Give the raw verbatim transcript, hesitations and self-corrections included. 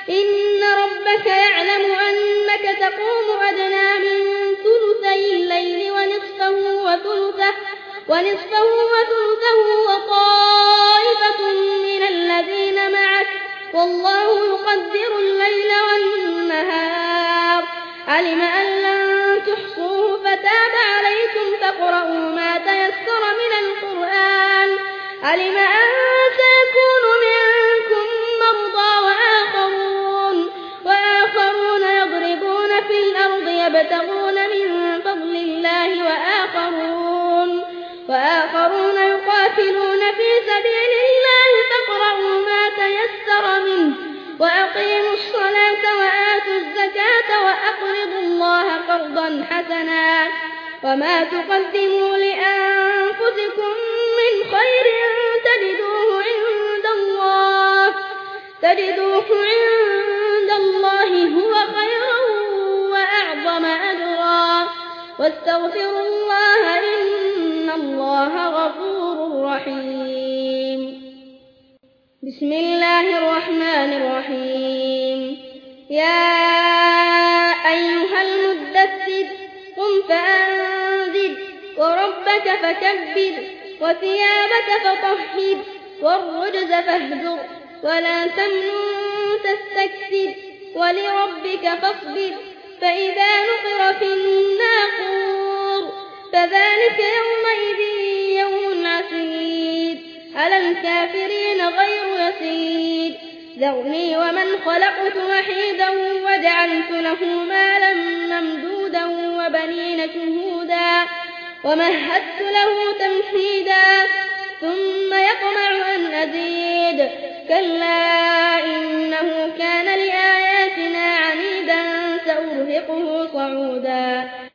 إن ربك يعلم أنك تقوم أدنى من ثلثي الليل ونصفه وثلثه, ونصفه وثلثه وطائفة من الذين معك والله يقدر الليل والنهار علم أن لن تحصوه فتاب عليكم فاقرؤوا ما تيسر من القرآن علم أن سيكون منكم مرضى وآخرون, وآخرون يضربون في الأرض يبتغون من فضل الله وآخرون, وآخرون يقاتلون في سبيل الله فاقرؤوا ما تيسر منه وأقيموا الصلاة وآتوا الزكاة وأقرضوا الله قرضا حسنا وما تقدموا لأنفسكم من خير تجدوه عند الله تجدوه عند الله هو خيرا وأعظم أجرا واستغفروا الله إن الله غفور رحيم. بسم الله الرحمن الرحيم. يا أيها المدثر قم فأنذر وربك فكبر وثيابك فطهر والرجز فاهجر ولا تمنن تستكثر ولربك فاصبر فإذا نقر في الناقور فذلك يومئذ يوم عسير على الكافرين غير يسير. ذرني ومن خلقت وحيدا وجعلت له مالا ممدودا وبنين شهودا ومهدت له تمهيدا ثم يطمع أن أزيد كلا إنه كان لآياتنا عنيدا سأرهقه صعودا.